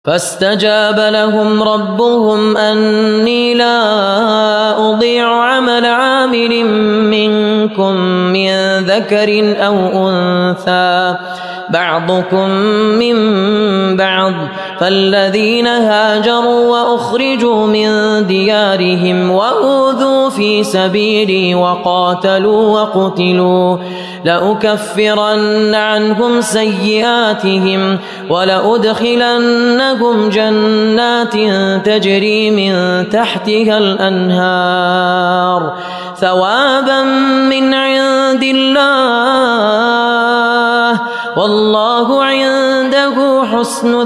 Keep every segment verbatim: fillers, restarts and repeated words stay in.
فاستجاب لهم ربهم أني لا أضيع عمل عامل منكم من ذكر أو أنثى بعضكم من بعض فالذين هاجروا وأخرجوا من ديارهم وأوذوا في سبيلي وقاتلوا وقتلوا لأكفرن عنهم سيئاتهم ولأدخلنهم جنات تجري من تحتها الأنهار ثوابا من عند الله والله عنده حسن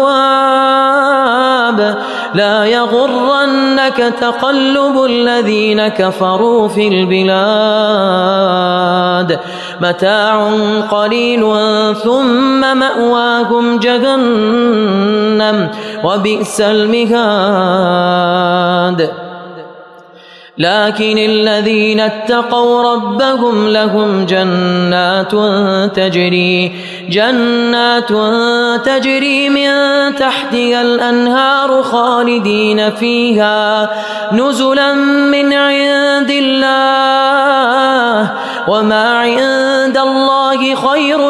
الثواب لا يغرنك تقلب الذين كفروا في البلاد متاع قليل ثم مأواهم جهنم وبئس المهاد لكن الذين اتقوا ربهم لهم جنات تجري جنات تجري من تحتها الأنهار خالدين فيها نزلا من عند الله وما عند الله خير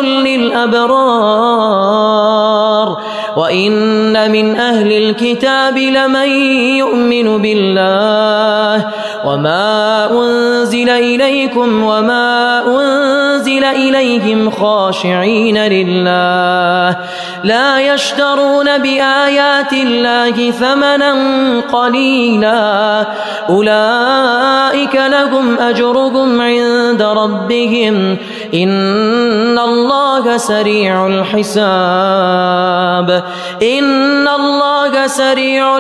للأبرار وإن من أهل الكتاب لمن يؤمن بالله وما أنزل إليكم وما أنزل إليهم خاشعين لله لا يشترون بآيات الله ثمنا قليلا أولئك لهم أجرهم عند ربهم إن الله سريع الحساب إن الله سريع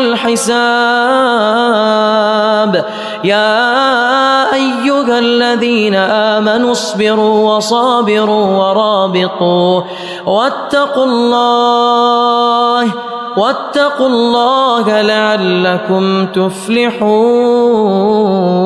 الحساب يا أيها الذين آمنوا اصبروا وصابروا ورابطوا واتقوا الله واتقوا الله لعلكم تفلحون.